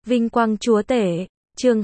Vinh quang chúa tể, chương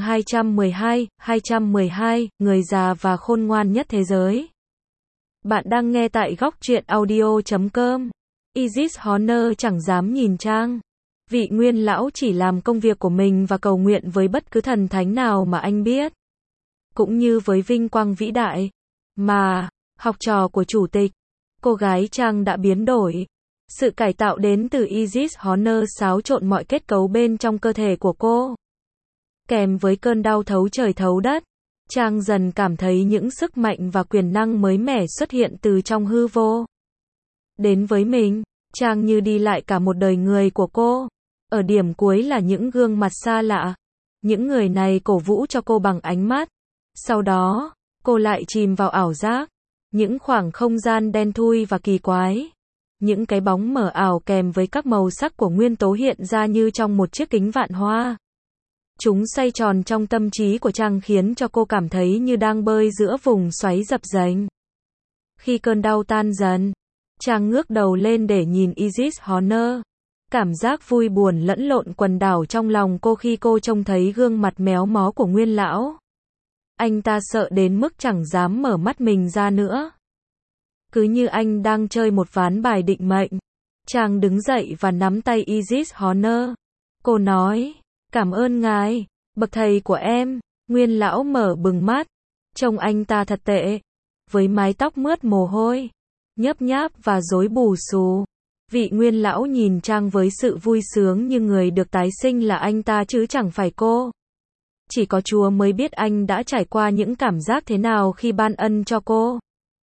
212, người già và khôn ngoan nhất thế giới. Bạn đang nghe tại góc truyện audio.com. Isis Honor chẳng dám nhìn Trang. Vị nguyên lão chỉ làm công việc của mình và cầu nguyện với bất cứ thần thánh nào mà anh biết. Cũng như với vinh quang vĩ đại mà học trò của chủ tịch, cô gái Trang đã biến đổi. Sự cải tạo đến từ Isis Honor xáo trộn mọi kết cấu bên trong cơ thể của cô. Kèm với cơn đau thấu trời thấu đất, Trang dần cảm thấy những sức mạnh và quyền năng mới mẻ xuất hiện từ trong hư vô. Đến với mình, Trang như đi lại cả một đời người của cô. Ở điểm cuối là những gương mặt xa lạ. Những người này cổ vũ cho cô bằng ánh mắt. Sau đó, cô lại chìm vào ảo giác. Những khoảng không gian đen thui và kỳ quái. Những cái bóng mờ ảo kèm với các màu sắc của nguyên tố hiện ra như trong một chiếc kính vạn hoa. Chúng xoay tròn trong tâm trí của Trang khiến cho cô cảm thấy như đang bơi giữa vùng xoáy dập dềnh. Khi cơn đau tan dần, Trang ngước đầu lên để nhìn Isis Honor. Cảm giác vui buồn lẫn lộn quần đảo trong lòng cô khi cô trông thấy gương mặt méo mó của nguyên lão. Anh ta sợ đến mức chẳng dám mở mắt mình ra nữa. Cứ như anh đang chơi một ván bài định mệnh. Trang đứng dậy và nắm tay Isis Honor. Cô nói, cảm ơn ngài, bậc thầy của em. Nguyên lão mở bừng mắt. Trông anh ta thật tệ. Với mái tóc mướt mồ hôi, nhấp nháp và rối bù xù. Vị nguyên lão nhìn Trang với sự vui sướng như người được tái sinh là anh ta chứ chẳng phải cô. Chỉ có Chúa mới biết anh đã trải qua những cảm giác thế nào khi ban ân cho cô.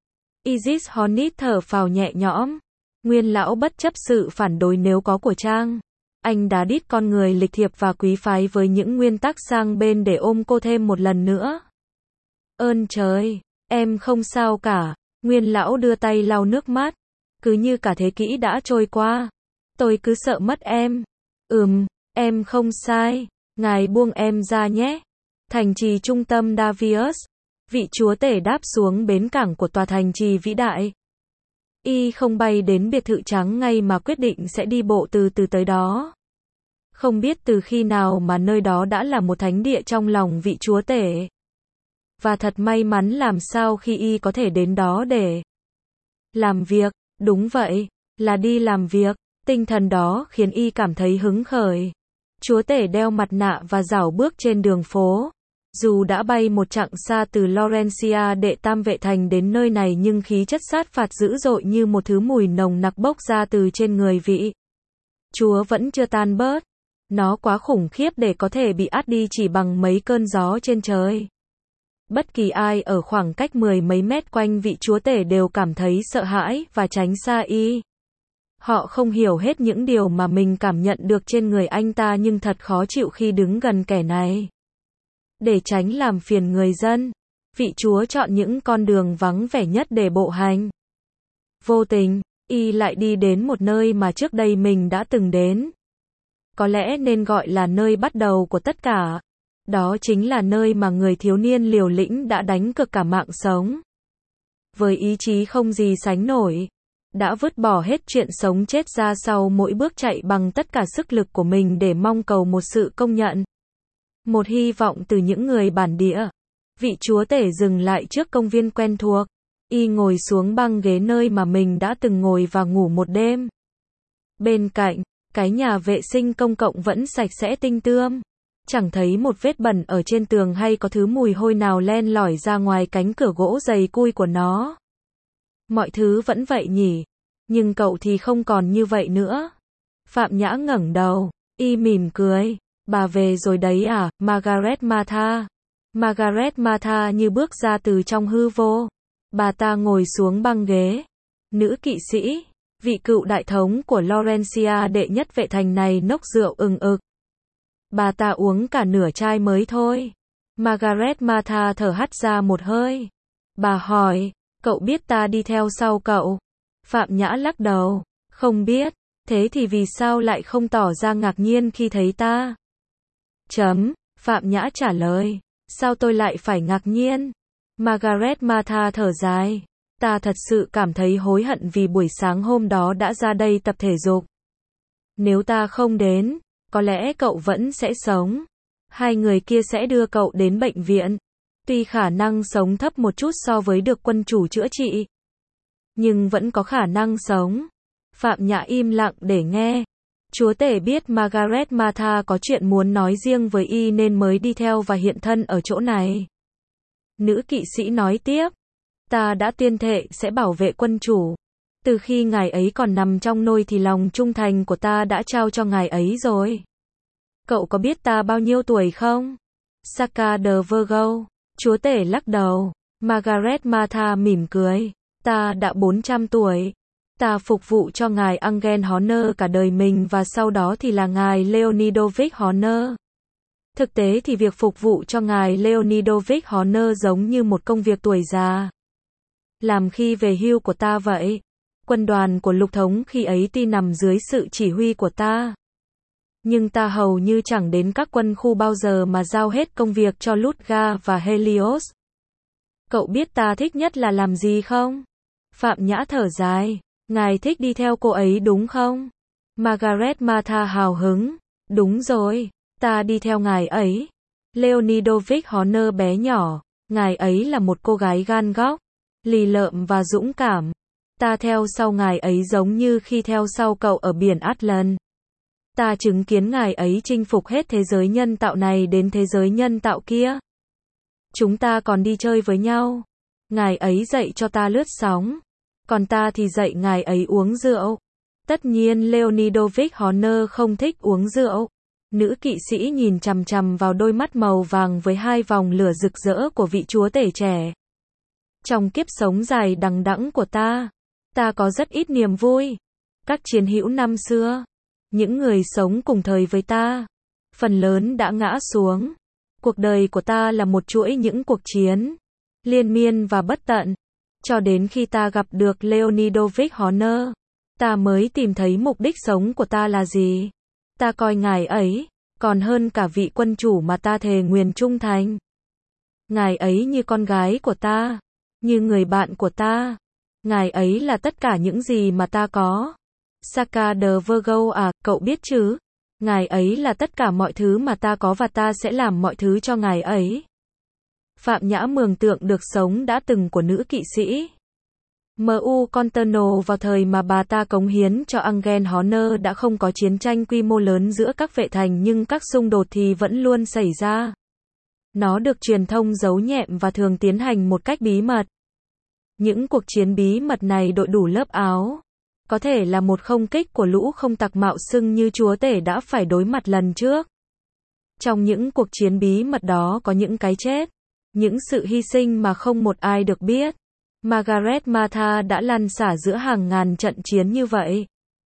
Isis Honor thở phào nhẹ nhõm. Nguyên lão bất chấp sự phản đối nếu có của Trang. Anh đã đít con người lịch thiệp và quý phái với những nguyên tắc sang bên để ôm cô thêm một lần nữa. Ơn trời, em không sao cả. Nguyên lão đưa tay lau nước mắt. Cứ như cả thế kỷ đã trôi qua. Tôi cứ sợ mất em. Em không sai. Ngài buông em ra nhé. Thành trì trung tâm Davius. Vị chúa tể đáp xuống bến cảng của tòa thành trì vĩ đại. Y không bay đến biệt thự trắng ngay mà quyết định sẽ đi bộ từ từ tới đó. Không biết từ khi nào mà nơi đó đã là một thánh địa trong lòng vị chúa tể. Và thật may mắn làm sao khi Y có thể đến đó để làm việc. Đúng vậy, là đi làm việc. Tinh thần đó khiến Y cảm thấy hứng khởi. Chúa tể đeo mặt nạ và rảo bước trên đường phố. Dù đã bay một chặng xa từ Laurentia đệ tam vệ thành đến nơi này nhưng khí chất sát phạt dữ dội như một thứ mùi nồng nặc bốc ra từ trên người vị Chúa vẫn chưa tan bớt. Nó quá khủng khiếp để có thể bị át đi chỉ bằng mấy cơn gió trên trời. Bất kỳ ai ở khoảng cách mười mấy mét quanh vị chúa tể đều cảm thấy sợ hãi và tránh xa Y. Họ không hiểu hết những điều mà mình cảm nhận được trên người anh ta nhưng thật khó chịu khi đứng gần kẻ này. Để tránh làm phiền người dân, vị chúa chọn những con đường vắng vẻ nhất để bộ hành. Vô tình, Y lại đi đến một nơi mà trước đây mình đã từng đến. Có lẽ nên gọi là nơi bắt đầu của tất cả. Đó chính là nơi mà người thiếu niên liều lĩnh đã đánh cược cả mạng sống. Với ý chí không gì sánh nổi, đã vứt bỏ hết chuyện sống chết ra sau mỗi bước chạy bằng tất cả sức lực của mình để mong cầu một sự công nhận. Một hy vọng từ những người bản địa. Vị chúa tể dừng lại trước công viên quen thuộc. Y ngồi xuống băng ghế nơi mà mình đã từng ngồi và ngủ một đêm. Bên cạnh, cái nhà vệ sinh công cộng vẫn sạch sẽ tinh tươm. Chẳng thấy một vết bẩn ở trên tường hay có thứ mùi hôi nào len lỏi ra ngoài cánh cửa gỗ dày cui của nó. Mọi thứ vẫn vậy nhỉ. Nhưng cậu thì không còn như vậy nữa. Phạm Nhã ngẩng đầu. Y mỉm cười. Bà về rồi đấy à, Margaret Martha. Margaret Martha như bước ra từ trong hư vô. Bà ta ngồi xuống băng ghế. Nữ kỵ sĩ, vị cựu đại thống của Laurentia đệ nhất vệ thành này nốc rượu ừng ực. Bà ta uống cả nửa chai mới thôi. Margaret Martha thở hắt ra một hơi. Bà hỏi, cậu biết ta đi theo sau cậu? Phạm Nhã lắc đầu. Không biết. Thế thì vì sao lại không tỏ ra ngạc nhiên khi thấy ta? Phạm Nhã trả lời. Sao tôi lại phải ngạc nhiên? Margaret Martha thở dài. Ta thật sự cảm thấy hối hận vì buổi sáng hôm đó đã ra đây tập thể dục. Nếu ta không đến, có lẽ cậu vẫn sẽ sống. Hai người kia sẽ đưa cậu đến bệnh viện. Tuy khả năng sống thấp một chút so với được quân chủ chữa trị, nhưng vẫn có khả năng sống. Phạm Nhã im lặng để nghe. Chúa tể biết Margaret Martha có chuyện muốn nói riêng với y nên mới đi theo và hiện thân ở chỗ này. Nữ kỵ sĩ nói tiếp. Ta đã tuyên thệ sẽ bảo vệ quân chủ. Từ khi ngài ấy còn nằm trong nôi thì lòng trung thành của ta đã trao cho ngài ấy rồi. Cậu có biết ta bao nhiêu tuổi không? Saka de Virgo. Chúa tể lắc đầu. Margaret Martha mỉm cười. Ta đã 400 tuổi. Ta phục vụ cho ngài Angel Horner cả đời mình và sau đó thì là ngài Leonidovich Horner. Thực tế thì việc phục vụ cho ngài Leonidovich Horner giống như một công việc tuổi già. Làm khi về hưu của ta vậy. Quân đoàn của lục thống khi ấy tuy nằm dưới sự chỉ huy của ta. Nhưng ta hầu như chẳng đến các quân khu bao giờ mà giao hết công việc cho Ludga và Helios. Cậu biết ta thích nhất là làm gì không? Phạm Nhã thở dài. Ngài thích đi theo cô ấy đúng không? Margaret Martha hào hứng. Đúng rồi, ta đi theo ngài ấy. Leonidovich Horner bé nhỏ. Ngài ấy là một cô gái gan góc, lì lợm và dũng cảm. Ta theo sau ngài ấy giống như khi theo sau cậu ở biển Atlant. Ta chứng kiến ngài ấy chinh phục hết thế giới nhân tạo này đến thế giới nhân tạo kia. Chúng ta còn đi chơi với nhau. Ngài ấy dạy cho ta lướt sóng. Còn ta thì dạy ngài ấy uống rượu. Tất nhiên Leonidovich Horner không thích uống rượu. Nữ kỵ sĩ nhìn chằm chằm vào đôi mắt màu vàng với hai vòng lửa rực rỡ của vị chúa tể trẻ. Trong kiếp sống dài đằng đẵng của ta có rất ít niềm vui. Các chiến hữu năm xưa, những người sống cùng thời với ta, phần lớn đã ngã xuống. Cuộc đời của ta là một chuỗi những cuộc chiến, liên miên và bất tận. Cho đến khi ta gặp được Leonidovich Horner, ta mới tìm thấy mục đích sống của ta là gì. Ta coi ngài ấy, còn hơn cả vị quân chủ mà ta thề nguyền trung thành. Ngài ấy như con gái của ta, như người bạn của ta. Ngài ấy là tất cả những gì mà ta có. Saka de Virgo à, cậu biết chứ? Ngài ấy là tất cả mọi thứ mà ta có và ta sẽ làm mọi thứ cho ngài ấy. Phạm Nhã mường tượng được sống đã từng của nữ kỵ sĩ. M.U. Conterno vào thời mà bà ta cống hiến cho Angel Horner đã không có chiến tranh quy mô lớn giữa các vệ thành nhưng các xung đột thì vẫn luôn xảy ra. Nó được truyền thông giấu nhẹm và thường tiến hành một cách bí mật. Những cuộc chiến bí mật này đội đủ lớp áo. Có thể là một không kích của lũ không tặc mạo xưng như chúa tể đã phải đối mặt lần trước. Trong những cuộc chiến bí mật đó có những cái chết, những sự hy sinh mà không một ai được biết. Margaret Martha đã lăn xả giữa hàng ngàn trận chiến như vậy.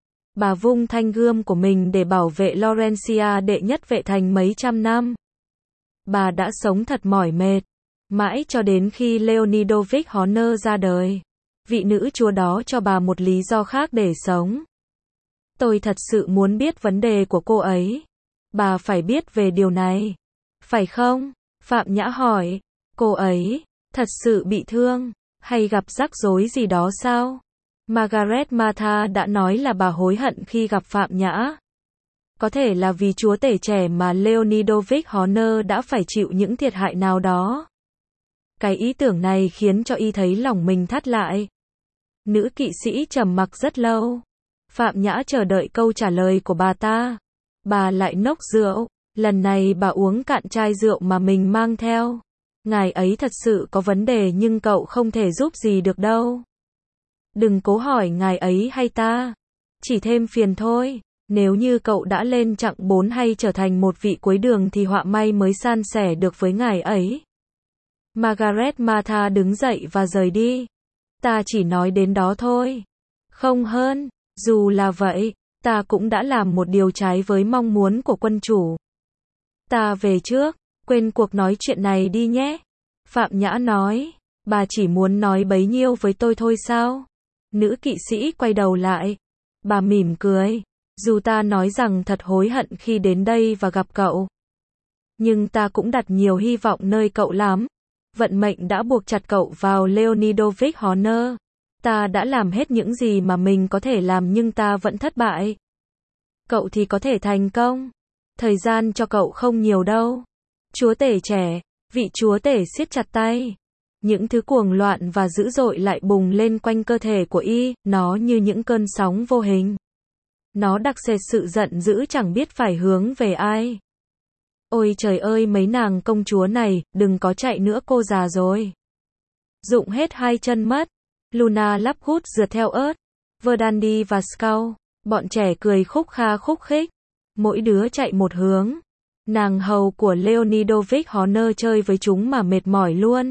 Bà vung thanh gươm của mình để bảo vệ Laurentia đệ nhất vệ thành mấy trăm năm. Bà đã sống thật mỏi mệt, mãi cho đến khi Leonidovich Horner ra đời. Vị nữ chúa đó cho bà một lý do khác để sống. Tôi thật sự muốn biết vấn đề của cô ấy. Bà phải biết về điều này. Phải không? Phạm Nhã hỏi. Cô ấy thật sự bị thương hay gặp rắc rối gì đó sao? Margaret Martha đã nói là bà hối hận khi gặp Phạm Nhã. Có thể là vì chúa tể trẻ mà Leonidovich Horner đã phải chịu những thiệt hại nào đó. Cái ý tưởng này khiến cho y thấy lòng mình thắt lại. Nữ kỵ sĩ trầm mặc rất lâu. Phạm Nhã chờ đợi câu trả lời của bà ta. Bà lại nốc rượu. Lần này bà uống cạn chai rượu mà mình mang theo. Ngài ấy thật sự có vấn đề nhưng cậu không thể giúp gì được đâu. Đừng cố hỏi ngài ấy hay ta. Chỉ thêm phiền thôi. Nếu như cậu đã lên chặng 4 hay trở thành một vị cuối đường thì họa may mới san sẻ được với ngài ấy. Margaret Martha đứng dậy và rời đi. Ta chỉ nói đến đó thôi. Không hơn, dù là vậy, ta cũng đã làm một điều trái với mong muốn của quân chủ. Ta về trước, quên cuộc nói chuyện này đi nhé. Phạm Nhã nói, bà chỉ muốn nói bấy nhiêu với tôi thôi sao? Nữ kỵ sĩ quay đầu lại. Bà mỉm cười. Dù ta nói rằng thật hối hận khi đến đây và gặp cậu. Nhưng ta cũng đặt nhiều hy vọng nơi cậu lắm. Vận mệnh đã buộc chặt cậu vào Leonidovich Horner. Ta đã làm hết những gì mà mình có thể làm nhưng ta vẫn thất bại. Cậu thì có thể thành công. Thời gian cho cậu không nhiều đâu. Chúa tể trẻ, vị chúa tể siết chặt tay. Những thứ cuồng loạn và dữ dội lại bùng lên quanh cơ thể của y, nó như những cơn sóng vô hình. Nó đặc sệt sự giận dữ chẳng biết phải hướng về ai. Ôi trời ơi mấy nàng công chúa này, đừng có chạy nữa cô già rồi. Dụng hết hai chân mất. Luna Lovegood rượt theo ớt, Verdandi và Scout. Bọn trẻ cười khúc kha khúc khích. Mỗi đứa chạy một hướng. Nàng hầu của Leonidovich Horner chơi với chúng mà mệt mỏi luôn.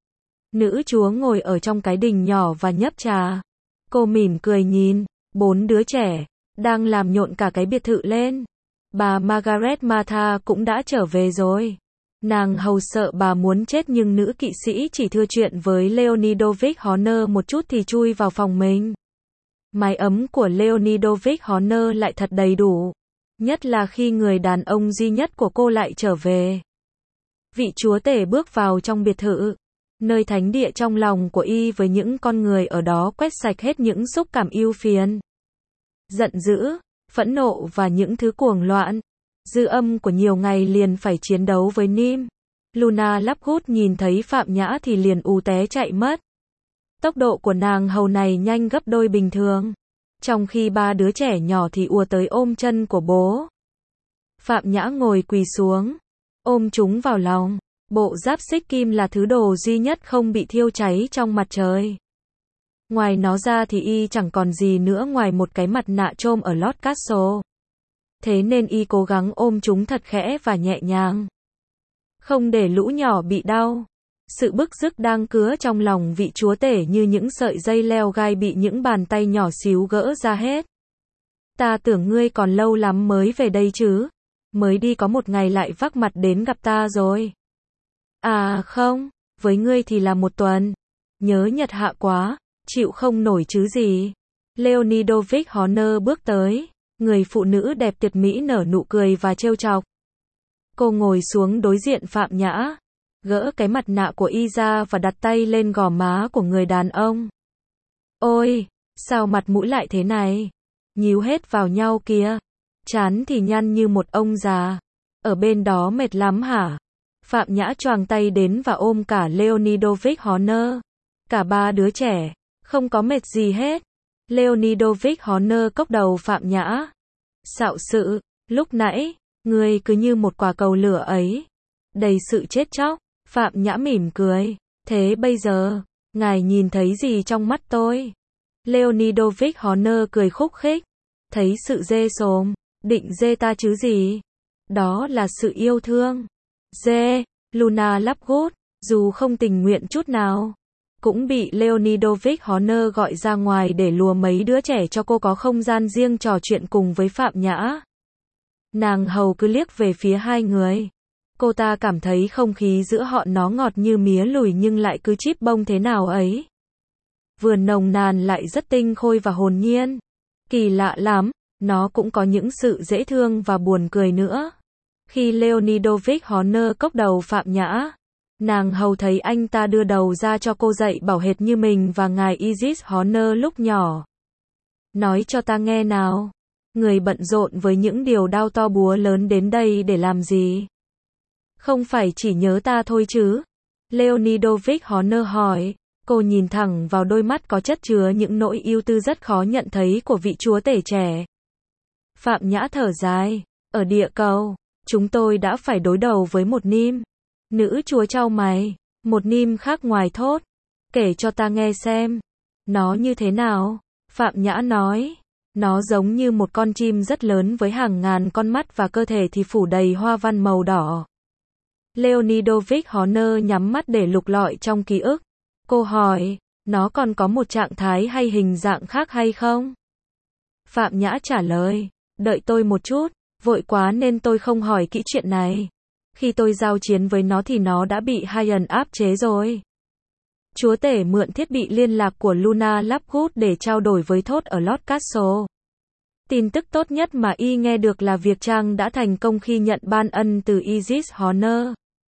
Nữ chúa ngồi ở trong cái đình nhỏ và nhấp trà. Cô mỉm cười nhìn, 4 đứa trẻ, đang làm nhộn cả cái biệt thự lên. Bà Margaret Martha cũng đã trở về rồi. Nàng hầu sợ bà muốn chết nhưng nữ kỵ sĩ chỉ thưa chuyện với Leonidovich Horner một chút thì chui vào phòng mình. Mái ấm của Leonidovich Horner lại thật đầy đủ. Nhất là khi người đàn ông duy nhất của cô lại trở về. Vị chúa tể bước vào trong biệt thự. Nơi thánh địa trong lòng của y với những con người ở đó quét sạch hết những xúc cảm ưu phiền. Giận dữ, phẫn nộ và những thứ cuồng loạn. Dư âm của nhiều ngày liền phải chiến đấu với Nim. Luna Lovegood nhìn thấy Phạm Nhã thì liền ù té chạy mất. Tốc độ của nàng hầu này nhanh gấp đôi bình thường. Trong khi 3 đứa trẻ nhỏ thì ùa tới ôm chân của bố. Phạm Nhã ngồi quỳ xuống, ôm chúng vào lòng. Bộ giáp xích kim là thứ đồ duy nhất không bị thiêu cháy trong mặt trời. Ngoài nó ra thì y chẳng còn gì nữa ngoài một cái mặt nạ chôm ở Lord Castle. Thế nên y cố gắng ôm chúng thật khẽ và nhẹ nhàng. Không để lũ nhỏ bị đau. Sự bức rứt đang cứa trong lòng vị chúa tể như những sợi dây leo gai bị những bàn tay nhỏ xíu gỡ ra hết. Ta tưởng ngươi còn lâu lắm mới về đây chứ. Mới đi có một ngày lại vác mặt đến gặp ta rồi. À không, với ngươi thì là một tuần. Nhớ nhật hạ quá, chịu không nổi chứ gì. Leonidovich Horner bước tới. Người phụ nữ đẹp tuyệt mỹ nở nụ cười và trêu chọc. Cô ngồi xuống đối diện Phạm Nhã. Gỡ cái mặt nạ của y ra và đặt tay lên gò má của người đàn ông. Ôi, sao mặt mũi lại thế này? Nhíu hết vào nhau kìa. Trán thì nhăn như một ông già. Ở bên đó mệt lắm hả? Phạm Nhã choàng tay đến và ôm cả Leonidovich Horner. Cả 3 đứa trẻ, không có mệt gì hết. Leonidovich Horner cốc đầu Phạm Nhã. Xạo sự, lúc nãy, ngươi cứ như một quả cầu lửa ấy. Đầy sự chết chóc. Phạm Nhã mỉm cười. Thế bây giờ, ngài nhìn thấy gì trong mắt tôi? Leonidovich Horner cười khúc khích. Thấy sự dê sồm. Định dê ta chứ gì? Đó là sự yêu thương. Dê, Luna Lovegood, dù không tình nguyện chút nào, cũng bị Leonidovich Horner gọi ra ngoài để lùa mấy đứa trẻ cho cô có không gian riêng trò chuyện cùng với Phạm Nhã. Nàng hầu cứ liếc về phía hai người. Cô ta cảm thấy không khí giữa họ nó ngọt như mía lùi nhưng lại cứ chíp bông thế nào ấy. Vừa nồng nàn lại rất tinh khôi và hồn nhiên. Kỳ lạ lắm, nó cũng có những sự dễ thương và buồn cười nữa. Khi Leonidovich Horner cốc đầu Phạm Nhã, nàng hầu thấy anh ta đưa đầu ra cho cô dạy bảo hệt như mình và ngài Isis Horner lúc nhỏ. Nói cho ta nghe nào, người bận rộn với những điều đau to búa lớn đến đây để làm gì? Không phải chỉ nhớ ta thôi chứ? Leonidovich Horner hỏi. Cô nhìn thẳng vào đôi mắt có chất chứa những nỗi ưu tư rất khó nhận thấy của vị chúa tể trẻ. Phạm Nhã thở dài. Ở địa cầu, chúng tôi đã phải đối đầu với một Nim. Nữ chúa chau mày. Một Nim khác ngoài thốt. Kể cho ta nghe xem. Nó như thế nào? Phạm Nhã nói. Nó giống như một con chim rất lớn với hàng ngàn con mắt và cơ thể thì phủ đầy hoa văn màu đỏ. Leonidovich Horner nhắm mắt để lục lọi trong ký ức. Cô hỏi, nó còn có một trạng thái hay hình dạng khác hay không? Phạm Nhã trả lời, đợi tôi một chút, vội quá nên tôi không hỏi kỹ chuyện này. Khi tôi giao chiến với nó thì nó đã bị Hyan áp chế rồi. Chúa tể mượn thiết bị liên lạc của Luna Lovegood để trao đổi với Thốt ở Lord Castle. Tin tức tốt nhất mà y nghe được là việc Trang đã thành công khi nhận ban ân từ Isis Horner.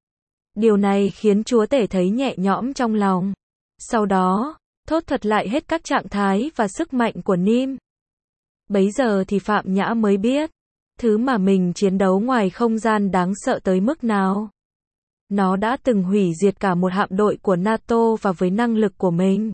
Điều này khiến chúa tể thấy nhẹ nhõm trong lòng. Sau đó, Thốt thuật lại hết các trạng thái và sức mạnh của Nim. Bấy giờ thì Phạm Nhã mới biết, Thứ mà mình chiến đấu ngoài không gian đáng sợ tới mức nào. Nó đã từng hủy diệt cả một hạm đội của NATO và với năng lực của mình.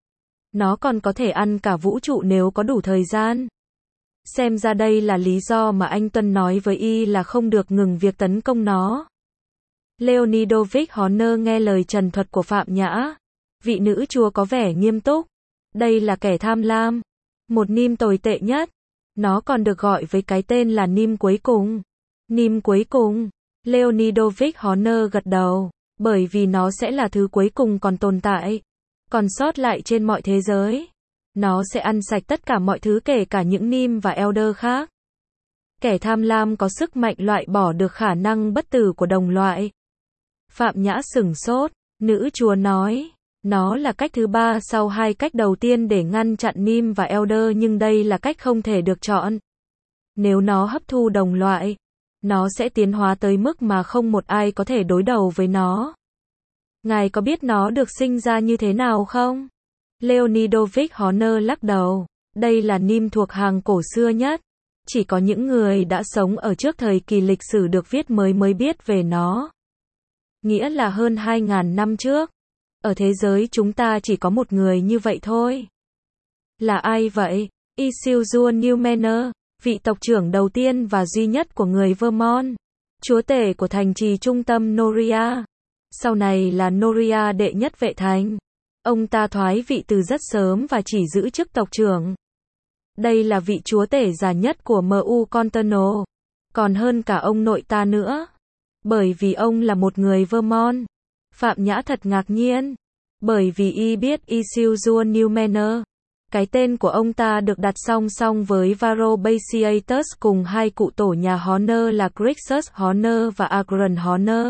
Nó còn có thể ăn cả vũ trụ nếu có đủ thời gian. Xem ra đây là lý do mà anh Tuân nói với y là không được ngừng việc tấn công nó. Leonidovich Horner nghe lời trần thuật của Phạm Nhã. Vị nữ chúa có vẻ nghiêm túc. Đây là kẻ tham lam. Một Nim tồi tệ nhất. Nó còn được gọi với cái tên là Nim cuối cùng. Nim cuối cùng. Leonidovich Horner gật đầu. Bởi vì nó sẽ là thứ cuối cùng còn tồn tại. Còn sót lại trên mọi thế giới. Nó sẽ ăn sạch tất cả mọi thứ kể cả những Nim và Elder khác. Kẻ tham lam có sức mạnh loại bỏ được khả năng bất tử của đồng loại. Phạm Nhã sửng sốt. Nữ chúa nói. Nó là cách thứ ba sau hai cách đầu tiên để ngăn chặn Nim và Elder, nhưng đây là cách không thể được chọn. Nếu nó hấp thu đồng loại, nó sẽ tiến hóa tới mức mà không một ai có thể đối đầu với nó. Ngài có biết nó được sinh ra như thế nào không? Leonidovich Horner lắc đầu. Đây là Nim thuộc hàng cổ xưa nhất. Chỉ có những người đã sống ở trước thời kỳ lịch sử được viết mới biết về nó. Nghĩa là hơn 2.000 năm trước. Ở thế giới chúng ta chỉ có một người như vậy thôi. Là ai vậy? Isildur Newmanor, vị tộc trưởng đầu tiên và duy nhất của người Vermont. Chúa tể của thành trì trung tâm Noria. Sau này là Noria đệ nhất vệ thành. Ông ta thoái vị từ rất sớm và chỉ giữ chức tộc trưởng. Đây là vị chúa tể già nhất của MU Continental. Còn hơn cả ông nội ta nữa. Bởi vì ông là một người Vermont. Phạm Nhã thật ngạc nhiên. Bởi vì y biết Isildur Newmanor. Cái tên của ông ta được đặt song song với Varro Basiatus cùng hai cụ tổ nhà Horner là Crixus Horner và Agron Horner.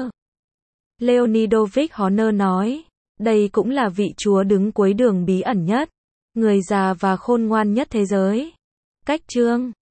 Leonidovich Horner nói. Đây cũng là vị chúa đứng cuối đường bí ẩn nhất. Người già và khôn ngoan nhất thế giới. Cách chương